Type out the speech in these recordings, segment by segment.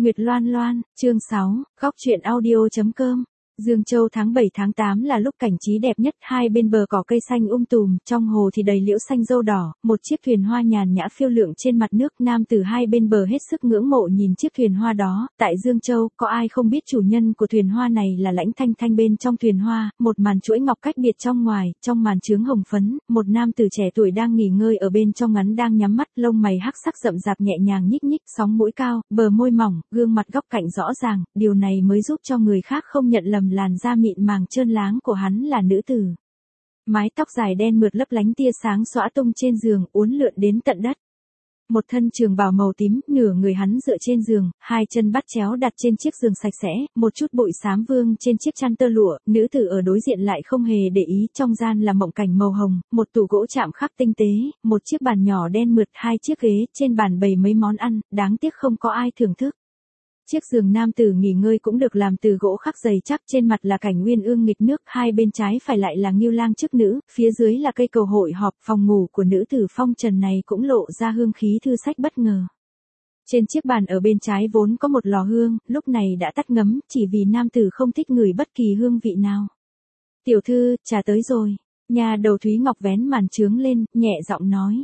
Nguyệt Loan Loan, chương 6, góc truyện audio.com. Dương Châu tháng 7 tháng 8 là lúc cảnh trí đẹp nhất, hai bên bờ cỏ cây xanh tùm, trong hồ thì đầy liễu xanh dâu đỏ, một chiếc thuyền hoa nhàn nhã phiêu lượn trên mặt nước, nam tử hai bên bờ hết sức ngưỡng mộ nhìn chiếc thuyền hoa đó. Tại Dương Châu, có ai không biết chủ nhân của thuyền hoa này là Lãnh Thanh Thanh. Bên trong thuyền hoa, một màn chuỗi ngọc cách biệt trong ngoài, trong màn chướng hồng phấn, một nam tử trẻ tuổi đang nghỉ ngơi ở bên trong ngắn đang nhắm mắt, lông mày hắc sắc rậm rạp nhẹ nhàng nhích nhích, sóng mũi cao, bờ môi mỏng, gương mặt góc cạnh rõ ràng, điều này mới giúp cho người khác không nhận lầm làn da mịn màng trơn láng của hắn là nữ tử. Mái tóc dài đen mượt lấp lánh tia sáng xõa tung trên giường, uốn lượn đến tận đất. Một thân trường bào màu tím, nửa người hắn dựa trên giường, hai chân bắt chéo đặt trên chiếc giường sạch sẽ, một chút bụi xám vương trên chiếc chăn tơ lụa, nữ tử ở đối diện lại không hề để ý, trong gian là mộng cảnh màu hồng, một tủ gỗ chạm khắc tinh tế, một chiếc bàn nhỏ đen mượt, hai chiếc ghế, trên bàn bày mấy món ăn, đáng tiếc không có ai thưởng thức. Chiếc giường nam tử nghỉ ngơi cũng được làm từ gỗ khắc dày chắc, trên mặt là cảnh uyên ương nghịch nước, hai bên trái phải lại là Ngưu Lang chức nữ, phía dưới là cây cầu hội họp. Phòng ngủ của nữ tử phong trần này cũng lộ ra hương khí thư sách bất ngờ. Trên chiếc bàn ở bên trái vốn có một lò hương, lúc này đã tắt ngấm, chỉ vì nam tử không thích ngửi bất kỳ hương vị nào. Tiểu thư, trà tới rồi. Nhà đầu Thúy Ngọc vén màn chướng lên, nhẹ giọng nói.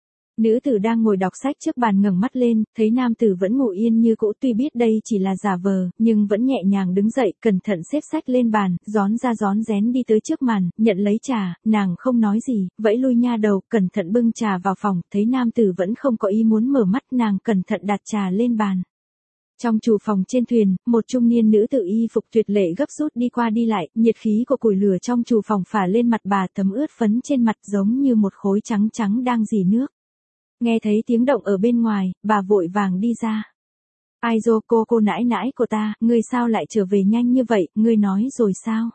Nữ tử đang ngồi đọc sách trước bàn ngẩng mắt lên, thấy nam tử vẫn ngủ yên như cũ, tuy biết đây chỉ là giả vờ, nhưng vẫn nhẹ nhàng đứng dậy, cẩn thận xếp sách lên bàn, rón ra rón rén đi tới trước màn, nhận lấy trà, nàng không nói gì, vẫy lui nha đầu, cẩn thận bưng trà vào phòng, thấy nam tử vẫn không có ý muốn mở mắt, nàng cẩn thận đặt trà lên bàn. Trong chủ phòng trên thuyền, một trung niên nữ tử y phục tuyệt lệ gấp rút đi qua đi lại, nhiệt khí của củi lửa trong chủ phòng phả lên mặt bà, thấm ướt phấn trên mặt giống như một khối trắng trắng đang rỉ nước. Nghe thấy tiếng động ở bên ngoài, bà vội vàng đi ra. Ai dô, cô nãi nãi của ta, ngươi sao lại trở về nhanh như vậy, ngươi nói rồi sao?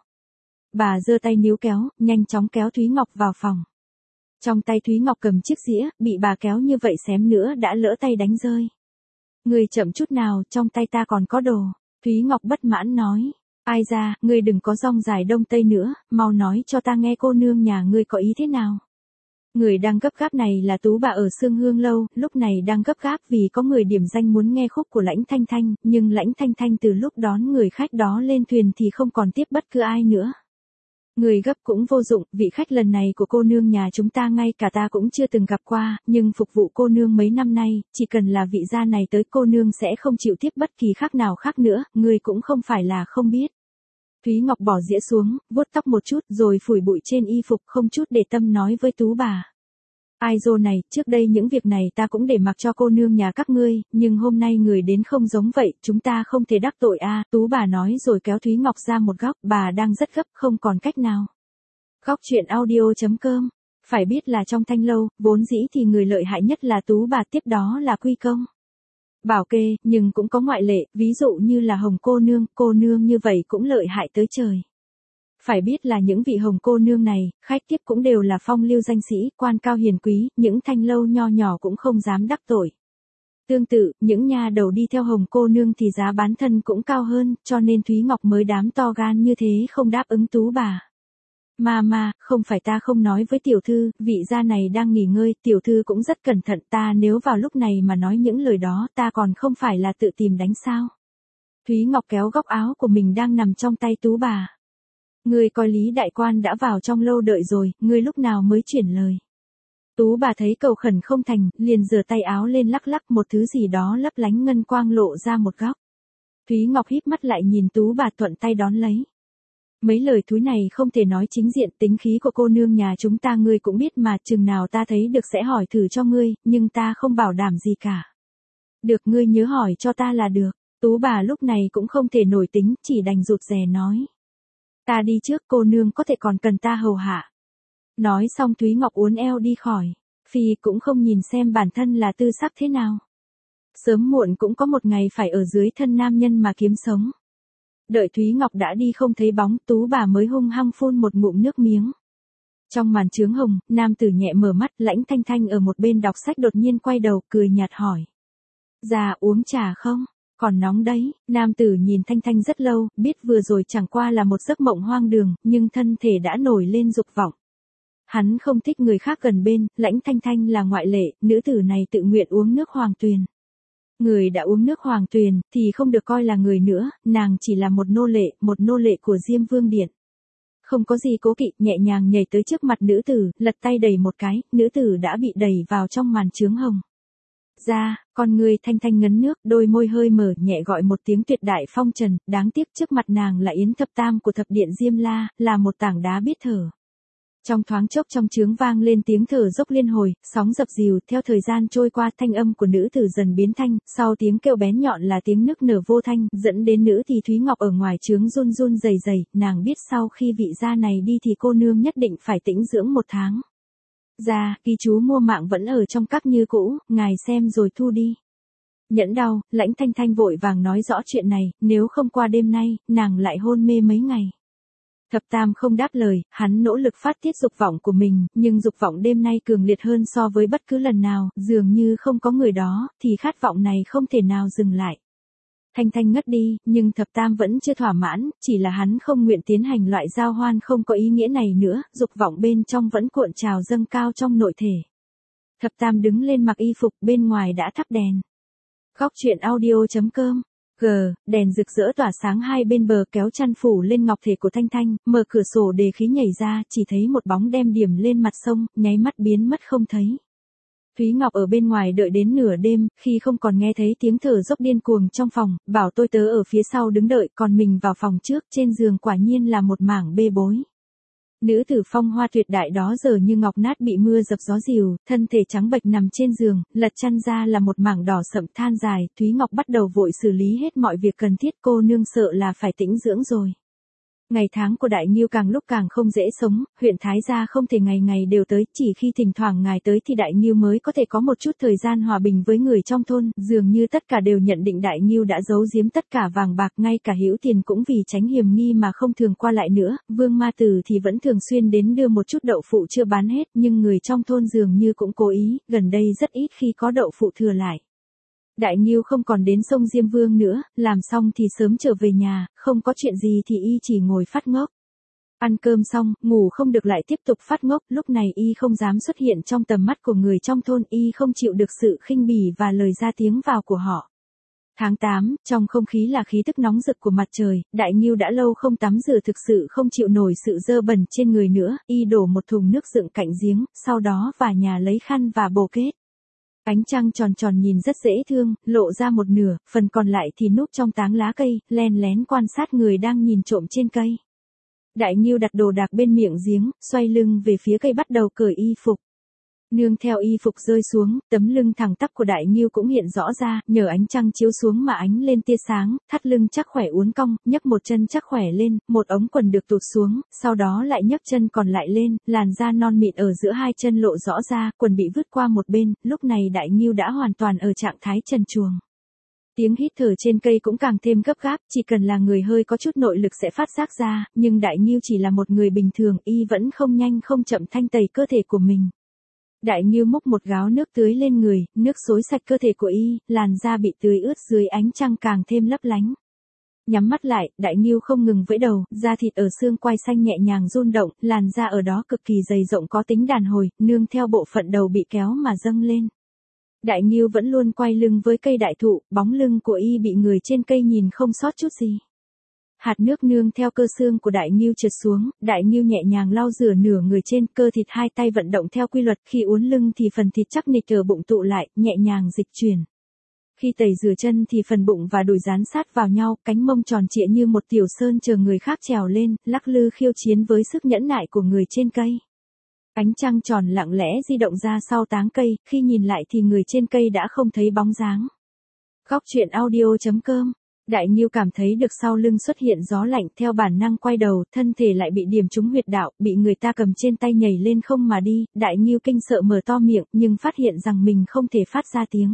Bà giơ tay níu kéo, nhanh chóng kéo Thúy Ngọc vào phòng. Trong tay Thúy Ngọc cầm chiếc dĩa, bị bà kéo như vậy xém nữa đã lỡ tay đánh rơi. Ngươi chậm chút nào, trong tay ta còn có đồ. Thúy Ngọc bất mãn nói. Ai ra, ngươi đừng có rong dài đông tây nữa, mau nói cho ta nghe cô nương nhà ngươi có ý thế nào. Người đang gấp gáp này là Tú bà ở Sương Hương Lâu, lúc này đang gấp gáp vì có người điểm danh muốn nghe khúc của Lãnh Thanh Thanh, nhưng Lãnh Thanh Thanh từ lúc đón người khách đó lên thuyền thì không còn tiếp bất cứ ai nữa. Người gấp cũng vô dụng, vị khách lần này của cô nương nhà chúng ta ngay cả ta cũng chưa từng gặp qua, nhưng phục vụ cô nương mấy năm nay, chỉ cần là vị gia này tới cô nương sẽ không chịu tiếp bất kỳ khác nào khác nữa, người cũng không phải là không biết. Thúy Ngọc bỏ dĩa xuống, vuốt tóc một chút rồi phủi bụi trên y phục, không chút để tâm nói với Tú bà. Ai dô này, trước đây những việc này ta cũng để mặc cho cô nương nhà các ngươi, nhưng hôm nay người đến không giống vậy, chúng ta không thể đắc tội a. Tú bà nói rồi kéo Thúy Ngọc ra một góc, bà đang rất gấp, không còn cách nào. Góc truyện audio.com. Phải biết là trong Thanh Lâu, vốn dĩ thì người lợi hại nhất là Tú bà, tiếp đó là Quy Công, Bảo Kê, nhưng cũng có ngoại lệ, ví dụ như là Hồng cô nương như vậy cũng lợi hại tới trời. Phải biết là những vị Hồng cô nương này, khách tiếp cũng đều là phong lưu danh sĩ, quan cao hiền quý, những Thanh Lâu nho nhỏ cũng không dám đắc tội. Tương tự, những nha đầu đi theo Hồng cô nương thì giá bán thân cũng cao hơn, cho nên Thúy Ngọc mới đám to gan như thế không đáp ứng Tú bà. Mà, không phải ta không nói với tiểu thư, vị gia này đang nghỉ ngơi, tiểu thư cũng rất cẩn thận, ta nếu vào lúc này mà nói những lời đó, ta còn không phải là tự tìm đánh sao. Thúy Ngọc kéo góc áo của mình đang nằm trong tay Tú bà. Ngươi coi Lý đại quan đã vào trong lâu đợi rồi, ngươi lúc nào mới chuyển lời. Tú bà thấy cầu khẩn không thành, liền giơ tay áo lên lắc lắc một thứ gì đó lấp lánh ngân quang lộ ra một góc. Thúy Ngọc híp mắt lại nhìn Tú bà thuận tay đón lấy. Mấy lời thúi này không thể nói chính diện, tính khí của cô nương nhà chúng ta ngươi cũng biết mà, chừng nào ta thấy được sẽ hỏi thử cho ngươi, nhưng ta không bảo đảm gì cả. Được, ngươi nhớ hỏi cho ta là được. Tú bà lúc này cũng không thể nổi tính, chỉ đành rụt rè nói. Ta đi trước, cô nương có thể còn cần ta hầu hạ. Nói xong Thúy Ngọc uốn eo đi khỏi. Phi cũng không nhìn xem bản thân là tư sắc thế nào. Sớm muộn cũng có một ngày phải ở dưới thân nam nhân mà kiếm sống. Đợi Thúy Ngọc đã đi không thấy bóng, Tú bà mới hung hăng phun một ngụm nước miếng. Trong màn chướng hồng, nam tử nhẹ mở mắt, Lãnh Thanh Thanh ở một bên đọc sách đột nhiên quay đầu, cười nhạt hỏi. Già uống trà không? Còn nóng đấy. Nam tử nhìn Thanh Thanh rất lâu, biết vừa rồi chẳng qua là một giấc mộng hoang đường, nhưng thân thể đã nổi lên dục vọng. Hắn không thích người khác gần bên, Lãnh Thanh Thanh là ngoại lệ, nữ tử này tự nguyện uống nước hoàng tuyền. Người đã uống nước Hoàng Tuyền, thì không được coi là người nữa, nàng chỉ là một nô lệ của Diêm Vương Điện. Không có gì cố kỵ, nhẹ nhàng nhảy tới trước mặt nữ tử, lật tay đẩy một cái, nữ tử đã bị đẩy vào trong màn chướng hồng. Ra, con người thanh thanh ngấn nước, đôi môi hơi mở, nhẹ gọi một tiếng tuyệt đại phong trần, đáng tiếc trước mặt nàng là Yến Thập Tam của thập điện Diêm La, là một tảng đá biết thở. Trong thoáng chốc trong chướng vang lên tiếng thở dốc liên hồi, sóng dập dìu, theo thời gian trôi qua thanh âm của nữ tử dần biến thanh, sau tiếng kêu bén nhọn là tiếng nức nở vô thanh, dẫn đến nữ thì Thúy Ngọc ở ngoài chướng run run rẩy rẩy, nàng biết sau khi vị gia này đi thì cô nương nhất định phải tĩnh dưỡng 1 tháng. Gia, ghi chú mua mạng vẫn ở trong các như cũ, ngài xem rồi thu đi. Nhẫn đau, Lãnh Thanh Thanh vội vàng nói rõ chuyện này, nếu không qua đêm nay, nàng lại hôn mê mấy ngày. Thập Tam không đáp lời, hắn nỗ lực phát tiết dục vọng của mình, nhưng dục vọng đêm nay cường liệt hơn so với bất cứ lần nào, dường như không có người đó, thì khát vọng này không thể nào dừng lại. Thanh Thanh ngất đi, nhưng Thập Tam vẫn chưa thỏa mãn, chỉ là hắn không nguyện tiến hành loại giao hoan không có ý nghĩa này nữa, dục vọng bên trong vẫn cuộn trào dâng cao trong nội thể. Thập Tam đứng lên mặc y phục, bên ngoài đã thắp đèn. Góc truyện audio.com đèn rực rỡ tỏa sáng hai bên bờ kéo chăn phủ lên ngọc thể của Thanh Thanh, mở cửa sổ để khí nhảy ra, chỉ thấy một bóng đem điểm lên mặt sông, nháy mắt biến mất không thấy. Thúy Ngọc ở bên ngoài đợi đến nửa đêm, khi không còn nghe thấy tiếng thở dốc điên cuồng trong phòng, bảo tôi tớ ở phía sau đứng đợi, còn mình vào phòng trước, trên giường quả nhiên là một mảng bê bối. Nữ tử phong hoa tuyệt đại đó giờ như ngọc nát bị mưa dập gió dìu, thân thể trắng bệch nằm trên giường, lật chăn ra là một mảng đỏ sậm than dài, Thúy Ngọc bắt đầu vội xử lý hết mọi việc cần thiết, cô nương sợ là phải tĩnh dưỡng rồi. Ngày tháng của Đại Nghiêu càng lúc càng không dễ sống, huyện Thái gia không thể ngày ngày đều tới, chỉ khi thỉnh thoảng ngài tới thì Đại Nghiêu mới có thể có một chút thời gian hòa bình với người trong thôn, dường như tất cả đều nhận định Đại Nghiêu đã giấu giếm tất cả vàng bạc, ngay cả hữu tiền cũng vì tránh hiểm nghi mà không thường qua lại nữa, Vương Ma Tử thì vẫn thường xuyên đến đưa một chút đậu phụ chưa bán hết, nhưng người trong thôn dường như cũng cố ý, gần đây rất ít khi có đậu phụ thừa lại. Đại Nghiêu không còn đến sông Diêm Vương nữa, làm xong thì sớm trở về nhà, không có chuyện gì thì y chỉ ngồi phát ngốc. Ăn cơm xong, ngủ không được lại tiếp tục phát ngốc, lúc này y không dám xuất hiện trong tầm mắt của người trong thôn, y không chịu được sự khinh bỉ và lời ra tiếng vào của họ. Tháng 8, trong không khí là khí tức nóng rực của mặt trời, Đại Nghiêu đã lâu không tắm rửa thực sự không chịu nổi sự dơ bẩn trên người nữa, y đổ một thùng nước dựng cạnh giếng, sau đó vào nhà lấy khăn và bồ kết. Ánh trăng tròn tròn nhìn rất dễ thương, lộ ra một nửa, phần còn lại thì núp trong táng lá cây, len lén quan sát người đang nhìn trộm trên cây. Đại Nghiêu đặt đồ đạc bên miệng giếng, xoay lưng về phía cây bắt đầu cởi y phục. Nương theo y phục rơi xuống, tấm lưng thẳng tắp của Đại Nghiêu cũng hiện rõ ra, nhờ ánh trăng chiếu xuống mà ánh lên tia sáng, thắt lưng chắc khỏe uốn cong, nhấc một chân chắc khỏe lên, một ống quần được tụt xuống, sau đó lại nhấc chân còn lại lên, làn da non mịn ở giữa hai chân lộ rõ ra, quần bị vứt qua một bên, lúc này Đại Nghiêu đã hoàn toàn ở trạng thái trần truồng. Tiếng hít thở trên cây cũng càng thêm gấp gáp, chỉ cần là người hơi có chút nội lực sẽ phát giác ra, nhưng Đại Nghiêu chỉ là một người bình thường, y vẫn không nhanh không chậm thanh tẩy cơ thể của mình. Đại Nghiêu múc một gáo nước tưới lên người, nước xối sạch cơ thể của y, làn da bị tưới ướt dưới ánh trăng càng thêm lấp lánh. Nhắm mắt lại, Đại Nghiêu không ngừng vẫy đầu, da thịt ở xương quai xanh nhẹ nhàng rung động, làn da ở đó cực kỳ dày rộng có tính đàn hồi, nương theo bộ phận đầu bị kéo mà dâng lên. Đại Nghiêu vẫn luôn quay lưng với cây đại thụ, bóng lưng của y bị người trên cây nhìn không sót chút gì. Hạt nước nương theo cơ xương của Đại Nghiêu trượt xuống, Đại Nghiêu nhẹ nhàng lau rửa nửa người trên, cơ thịt hai tay vận động theo quy luật, khi uốn lưng thì phần thịt chắc nịch ở bụng tụ lại, nhẹ nhàng dịch chuyển. Khi tẩy rửa chân thì phần bụng và đùi dán sát vào nhau, cánh mông tròn trịa như một tiểu sơn chờ người khác trèo lên, lắc lư khiêu chiến với sức nhẫn nại của người trên cây. Ánh trăng tròn lặng lẽ di động ra sau táng cây, khi nhìn lại thì người trên cây đã không thấy bóng dáng. Góc truyện audio.com. Đại Nghiêu cảm thấy được sau lưng xuất hiện gió lạnh, theo bản năng quay đầu, thân thể lại bị điểm trúng huyệt đạo, bị người ta cầm trên tay nhảy lên không mà đi, Đại Nghiêu kinh sợ mở to miệng, nhưng phát hiện rằng mình không thể phát ra tiếng.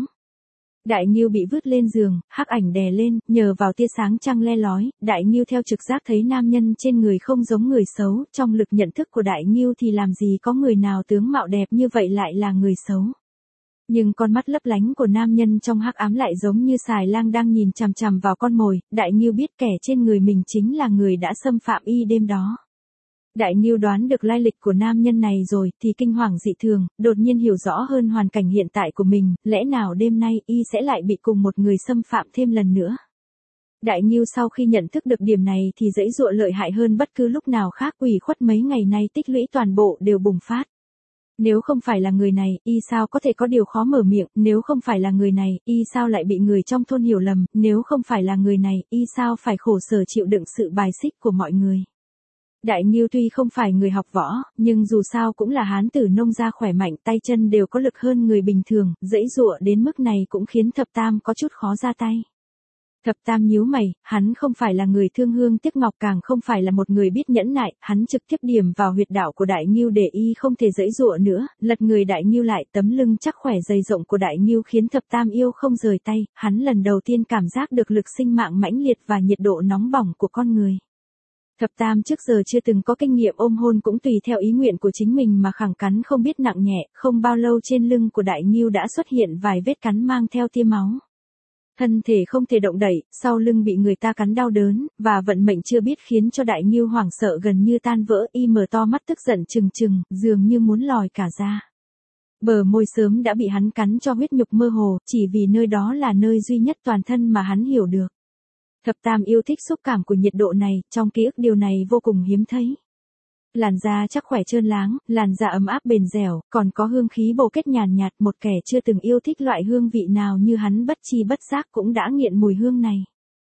Đại Nghiêu bị vứt lên giường, hắc ảnh đè lên, nhờ vào tia sáng trăng le lói, Đại Nghiêu theo trực giác thấy nam nhân trên người không giống người xấu, trong lực nhận thức của Đại Nghiêu thì làm gì có người nào tướng mạo đẹp như vậy lại là người xấu. Nhưng con mắt lấp lánh của nam nhân trong hắc ám lại giống như xài lang đang nhìn chằm chằm vào con mồi, Đại Nghiêu biết kẻ trên người mình chính là người đã xâm phạm y đêm đó. Đại Ngưu đoán được lai lịch của nam nhân này rồi thì kinh hoàng dị thường, đột nhiên hiểu rõ hơn hoàn cảnh hiện tại của mình, lẽ nào đêm nay y sẽ lại bị cùng một người xâm phạm thêm lần nữa. Đại Ngưu sau khi nhận thức được điểm này thì giãy giụa lợi hại hơn bất cứ lúc nào khác, ủy khuất mấy ngày nay tích lũy toàn bộ đều bùng phát. Nếu không phải là người này, y sao có thể có điều khó mở miệng, nếu không phải là người này, y sao lại bị người trong thôn hiểu lầm, nếu không phải là người này, y sao phải khổ sở chịu đựng sự bài xích của mọi người. Đại Ngưu tuy không phải người học võ, nhưng dù sao cũng là hán tử nông gia khỏe mạnh, tay chân đều có lực hơn người bình thường, giãy giụa đến mức này cũng khiến Thập Tam có chút khó ra tay. Thập Tam nhíu mày, hắn không phải là người thương hương tiếc ngọc, càng không phải là một người biết nhẫn nại, hắn trực tiếp điểm vào huyệt đạo của Đại Ngưu để y không thể giãy giụa nữa, lật người Đại Ngưu lại, tấm lưng chắc khỏe dày rộng của Đại Ngưu khiến Thập Tam yêu không rời tay, hắn lần đầu tiên cảm giác được lực sinh mạng mãnh liệt và nhiệt độ nóng bỏng của con người. Thập Tam trước giờ chưa từng có kinh nghiệm ôm hôn, cũng tùy theo ý nguyện của chính mình mà khẳng cắn không biết nặng nhẹ, không bao lâu trên lưng của Đại Ngưu đã xuất hiện vài vết cắn mang theo tia máu. Thân thể không thể động đậy, sau lưng bị người ta cắn đau đớn, và vận mệnh chưa biết khiến cho Đại Ngưu hoảng sợ gần như tan vỡ, y mở to mắt tức giận trừng trừng, dường như muốn lòi cả ra. Bờ môi sớm đã bị hắn cắn cho huyết nhục mơ hồ, chỉ vì nơi đó là nơi duy nhất toàn thân mà hắn hiểu được. Thập Tam yêu thích xúc cảm của nhiệt độ này, trong ký ức điều này vô cùng hiếm thấy. Làn da chắc khỏe trơn láng, làn da ấm áp bền dẻo, còn có hương khí bồ kết nhàn nhạt, một kẻ chưa từng yêu thích loại hương vị nào như hắn bất chi bất giác cũng đã nghiện mùi hương này.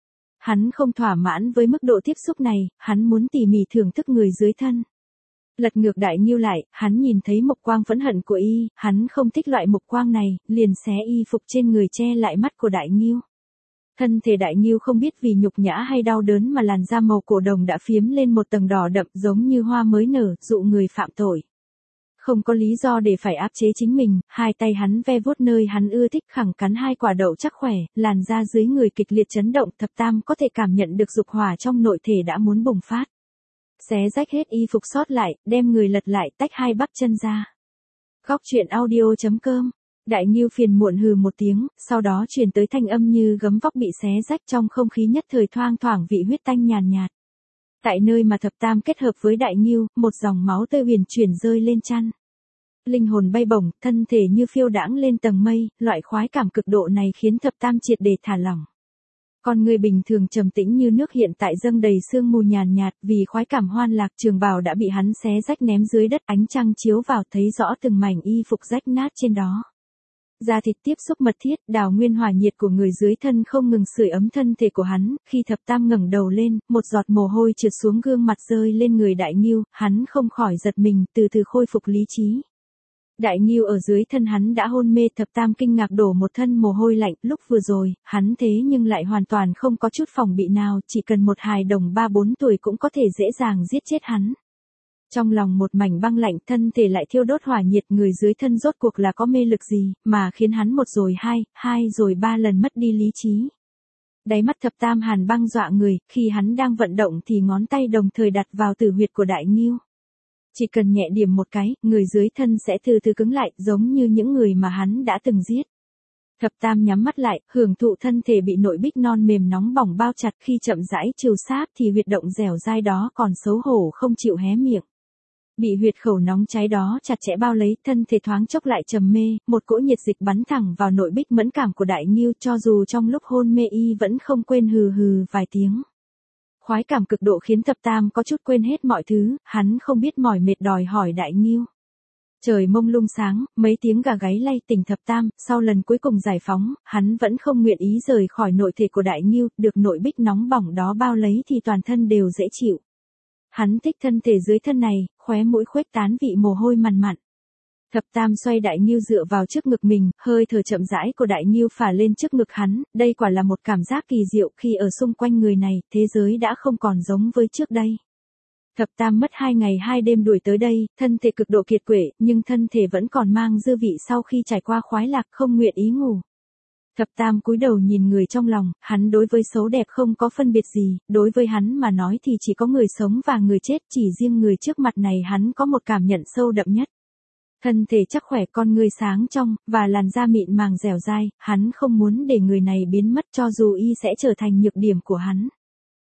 Hắn không thỏa mãn với mức độ tiếp xúc này, hắn muốn tỉ mỉ thưởng thức người dưới thân. Lật ngược Đại Ngưu lại, hắn nhìn thấy mục quang phẫn hận của y, hắn không thích loại mục quang này, liền xé y phục trên người che lại mắt của Đại Ngưu. Thân thể Đại Ngưu không biết vì nhục nhã hay đau đớn mà làn da màu cổ đồng đã phiếm lên một tầng đỏ đậm giống như hoa mới nở, dụ người phạm tội. Không có lý do để phải áp chế chính mình, hai tay hắn ve vuốt nơi hắn ưa thích, khẳng cắn hai quả đậu chắc khỏe, làn da dưới người kịch liệt chấn động, Thập Tam có thể cảm nhận được dục hỏa trong nội thể đã muốn bùng phát. Xé rách hết y phục sót lại, đem người lật lại, tách hai bắp chân ra. Góc truyện audio.com. Đại Ngưu phiền muộn hừ một tiếng, sau đó truyền tới thanh âm như gấm vóc bị xé rách, trong không khí nhất thời thoang thoảng vị huyết tanh nhàn nhạt. Tại nơi mà Thập Tam kết hợp với Đại Ngưu, một dòng máu tươi huyền chuyển rơi lên chăn. Linh hồn bay bổng, thân thể như phiêu đãng lên tầng mây, loại khoái cảm cực độ này khiến Thập Tam triệt để thả lỏng. Con người bình thường trầm tĩnh như nước hiện tại dâng đầy sương mù nhàn nhạt, vì khoái cảm hoan lạc, trường bào đã bị hắn xé rách ném dưới đất, ánh trăng chiếu vào thấy rõ từng mảnh y phục rách nát trên đó. Da thịt tiếp xúc mật thiết, đào nguyên hỏa nhiệt của người dưới thân không ngừng sưởi ấm thân thể của hắn, khi Thập Tam ngẩng đầu lên, một giọt mồ hôi trượt xuống gương mặt rơi lên người Đại Ngưu, hắn không khỏi giật mình, từ từ khôi phục lý trí. Đại Ngưu ở dưới thân hắn đã hôn mê, Thập Tam kinh ngạc đổ một thân mồ hôi lạnh, lúc vừa rồi, hắn thế nhưng lại hoàn toàn không có chút phòng bị nào, chỉ cần một hài đồng 3-4 tuổi cũng có thể dễ dàng giết chết hắn. Trong lòng một mảnh băng lạnh, thân thể lại thiêu đốt hỏa nhiệt, người dưới thân rốt cuộc là có mê lực gì, mà khiến hắn một rồi hai rồi ba lần mất đi lý trí. Đáy mắt Thập Tam hàn băng dọa người, khi hắn đang vận động thì ngón tay đồng thời đặt vào tử huyệt của Đại Ngưu. Chỉ cần nhẹ điểm một cái, người dưới thân sẽ từ từ cứng lại, giống như những người mà hắn đã từng giết. Thập Tam nhắm mắt lại, hưởng thụ thân thể bị nội bích non mềm nóng bỏng bao chặt, khi chậm rãi chiều sát thì huyệt động dẻo dai đó còn xấu hổ không chịu hé miệng. Bị huyệt khẩu nóng cháy đó chặt chẽ bao lấy, thân thể thoáng chốc lại trầm mê, một cỗ nhiệt dịch bắn thẳng vào nội bích mẫn cảm của Đại Ngưu, cho dù trong lúc hôn mê y vẫn không quên hừ hừ vài tiếng. Khoái cảm cực độ khiến Thập Tam có chút quên hết mọi thứ, hắn không biết mỏi mệt đòi hỏi Đại Ngưu. Trời mông lung sáng, mấy tiếng gà gáy lay tỉnh Thập Tam, sau lần cuối cùng giải phóng, hắn vẫn không nguyện ý rời khỏi nội thể của Đại Ngưu, được nội bích nóng bỏng đó bao lấy thì toàn thân đều dễ chịu. Hắn thích thân thể dưới thân này, khóe mũi khuếch tán vị mồ hôi mằn mặn. Thập Tam xoay Đại Ngưu dựa vào trước ngực mình, hơi thở chậm rãi của Đại Ngưu phả lên trước ngực hắn, đây quả là một cảm giác kỳ diệu, khi ở xung quanh người này, thế giới đã không còn giống với trước đây. Thập Tam mất 2 ngày 2 đêm đuổi tới đây, thân thể cực độ kiệt quệ, nhưng thân thể vẫn còn mang dư vị sau khi trải qua khoái lạc, không nguyện ý ngủ. Thập Tam cúi đầu nhìn người trong lòng, hắn đối với xấu đẹp không có phân biệt gì, đối với hắn mà nói thì chỉ có người sống và người chết, chỉ riêng người trước mặt này hắn có một cảm nhận sâu đậm nhất. Thân thể chắc khỏe, con người sáng trong, và làn da mịn màng dẻo dai, hắn không muốn để người này biến mất cho dù y sẽ trở thành nhược điểm của hắn.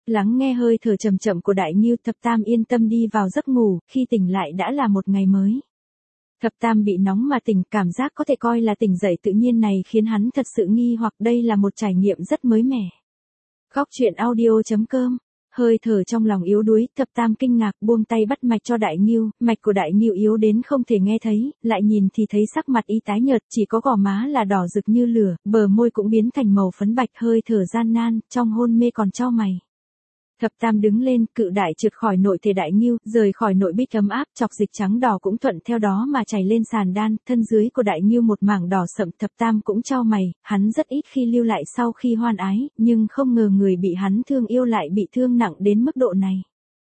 Lắng nghe hơi thở chậm chậm của Đại Ngưu, Thập Tam yên tâm đi vào giấc ngủ, khi tỉnh lại đã là một ngày mới. Thập Tam bị nóng mà tỉnh, cảm giác có thể coi là tỉnh dậy tự nhiên này khiến hắn thật sự nghi hoặc đây là một trải nghiệm rất mới mẻ. Góc truyện audio.com. Hơi thở trong lòng yếu đuối, Thập Tam kinh ngạc buông tay bắt mạch cho Đại Ngưu, mạch của Đại Ngưu yếu đến không thể nghe thấy, lại nhìn thì thấy sắc mặt y tái nhợt, chỉ có gò má là đỏ rực như lửa, bờ môi cũng biến thành màu phấn bạch, hơi thở gian nan, trong hôn mê còn chau mày. Thập Tam đứng lên, cự đại trượt khỏi nội thể Đại Ngưu, rời khỏi nội bích ấm áp, chọc dịch trắng đỏ cũng thuận theo đó mà chảy lên sàn đan, thân dưới của Đại Ngưu một mảng đỏ sậm. Thập Tam cũng chau mày, hắn rất ít khi lưu lại sau khi hoan ái, nhưng không ngờ người bị hắn thương yêu lại bị thương nặng đến mức độ này.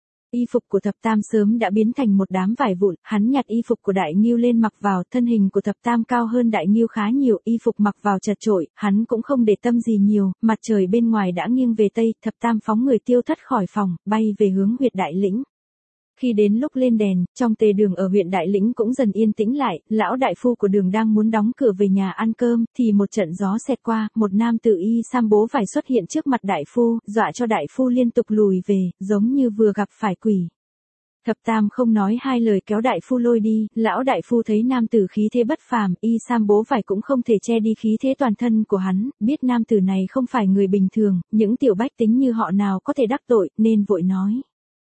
Y phục của Thập Tam sớm đã biến thành một đám vải vụn, hắn nhặt y phục của Đại Ngưu lên mặc vào, thân hình của Thập Tam cao hơn Đại Ngưu khá nhiều, y phục mặc vào chật chội, hắn cũng không để tâm gì nhiều, mặt trời bên ngoài đã nghiêng về tây, Thập Tam phóng người tiêu thất khỏi phòng, bay về hướng huyệt Đại Lĩnh. Khi đến lúc lên đèn, trong tề đường ở huyện Đại Lĩnh cũng dần yên tĩnh lại, lão đại phu của đường đang muốn đóng cửa về nhà ăn cơm, thì một trận gió xẹt qua, một nam tử y sam bố vải xuất hiện trước mặt đại phu, dọa cho đại phu liên tục lùi về, giống như vừa gặp phải quỷ. Thập Tam không nói hai lời kéo đại phu lôi đi, lão đại phu thấy nam tử khí thế bất phàm, y sam bố vải cũng không thể che đi khí thế toàn thân của hắn, biết nam tử này không phải người bình thường, những tiểu bách tính như họ nào có thể đắc tội, nên vội nói.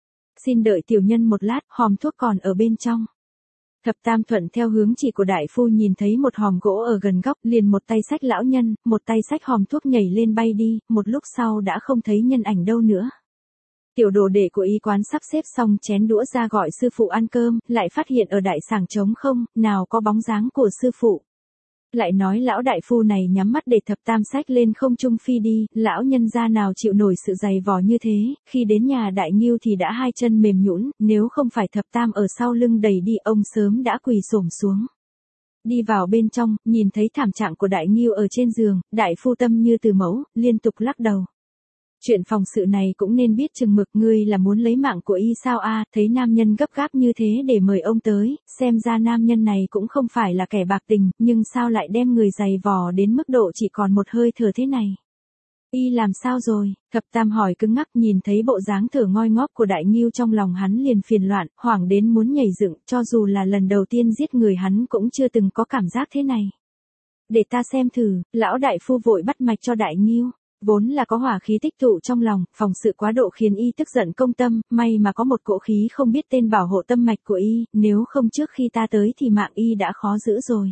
Xin đợi tiểu nhân một lát, hòm thuốc còn ở bên trong. Thập Tam thuận theo hướng chỉ của đại phu nhìn thấy một hòm gỗ ở gần góc, liền một tay xách lão nhân, một tay xách hòm thuốc nhảy lên bay đi, một lúc sau đã không thấy nhân ảnh đâu nữa. Tiểu đồ đệ của y quán sắp xếp xong chén đũa ra gọi sư phụ ăn cơm, lại phát hiện ở đại sảnh trống không, nào có bóng dáng của sư phụ. Lại nói lão đại phu này nhắm mắt để Thập Tam xách lên không trung phi đi, lão nhân gia nào chịu nổi sự dày vò như thế, khi đến nhà Đại Ngưu thì đã hai chân mềm nhũn, nếu không phải Thập Tam ở sau lưng đẩy đi ông sớm đã quỳ xổm xuống. Đi vào bên trong, nhìn thấy thảm trạng của Đại Ngưu ở trên giường, đại phu tâm như từ mẫu, liên tục lắc đầu. Chuyện phòng sự này cũng nên biết chừng mực, ngươi là muốn lấy mạng của y sao a? Thấy nam nhân gấp gáp như thế để mời ông tới, xem ra nam nhân này cũng không phải là kẻ bạc tình, nhưng sao lại đem người dày vò đến mức độ chỉ còn một hơi thở thế này? Y làm sao rồi? Thập Tam hỏi cứng ngắc, nhìn thấy bộ dáng thở ngoi ngóp của Đại Ngưu trong lòng hắn liền phiền loạn, hoảng đến muốn nhảy dựng, cho dù là lần đầu tiên giết người hắn cũng chưa từng có cảm giác thế này. Để ta xem thử, lão đại phu vội bắt mạch cho Đại Ngưu. Vốn là có hỏa khí tích tụ trong lòng, phòng sự quá độ khiến y tức giận công tâm, may mà có một cỗ khí không biết tên bảo hộ tâm mạch của y, nếu không trước khi ta tới thì mạng y đã khó giữ rồi.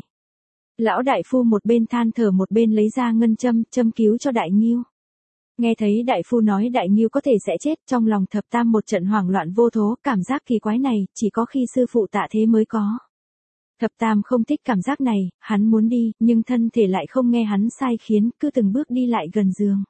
Lão đại phu một bên than thở một bên lấy ra ngân châm, châm cứu cho Đại Ngưu. Nghe thấy đại phu nói Đại Ngưu có thể sẽ chết, trong lòng Thập Tam một trận hoảng loạn vô thố, cảm giác kỳ quái này, chỉ có khi sư phụ tạ thế mới có. Thập Tam không thích cảm giác này, hắn muốn đi, nhưng thân thể lại không nghe hắn sai khiến, cứ từng bước đi lại gần giường.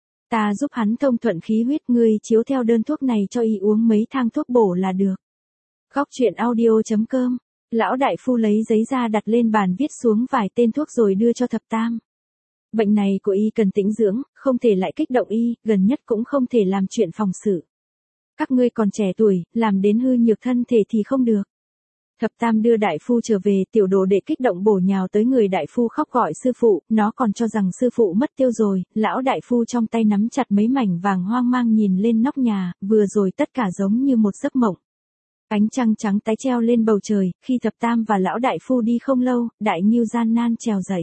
Ta giúp hắn thông thuận khí huyết, ngươi chiếu theo đơn thuốc này cho y uống mấy thang thuốc bổ là được. Góc truyện audio.com. Lão đại phu lấy giấy ra đặt lên bàn viết xuống vài tên thuốc rồi đưa cho Thập Tam. Bệnh này của y cần tĩnh dưỡng, không thể lại kích động y, gần nhất cũng không thể làm chuyện phòng sự. Các ngươi còn trẻ tuổi, làm đến hư nhược thân thể thì không được. Thập Tam đưa đại phu trở về, tiểu đồ đệ kích động bổ nhào tới người đại phu khóc gọi sư phụ, nó còn cho rằng sư phụ mất tiêu rồi, lão đại phu trong tay nắm chặt mấy mảnh vàng hoang mang nhìn lên nóc nhà, vừa rồi tất cả giống như một giấc mộng. Ánh trăng trắng tái treo lên bầu trời, khi Thập Tam và lão đại phu đi không lâu, Đại Ngưu gian nan trèo dậy.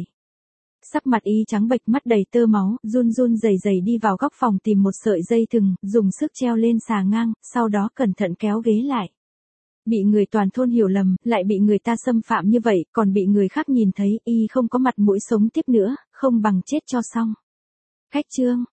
Sắc mặt y trắng bệch, mắt đầy tơ máu, run run rẩy rẩy đi vào góc phòng tìm một sợi dây thừng, dùng sức treo lên xà ngang, sau đó cẩn thận kéo ghế lại. Bị người toàn thôn hiểu lầm, lại bị người ta xâm phạm như vậy, còn bị người khác nhìn thấy, y không có mặt mũi sống tiếp nữa, không bằng chết cho xong. Khách trương,